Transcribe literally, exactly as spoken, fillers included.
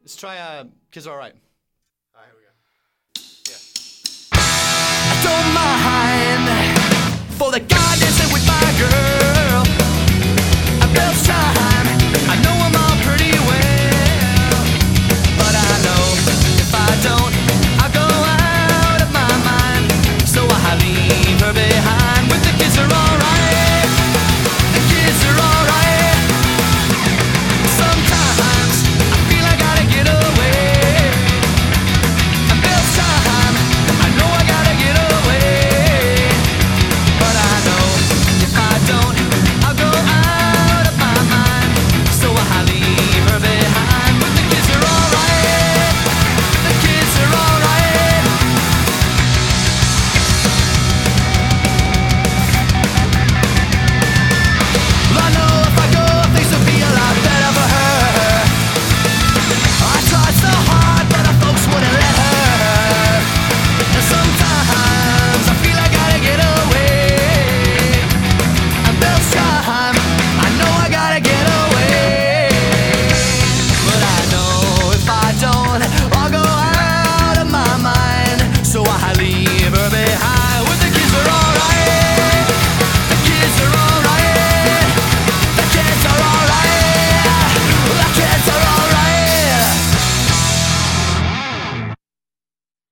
Let's try uh, Kids Are Alright. All right, here we go. Yeah. I don't mind for the guy dancing with my girl.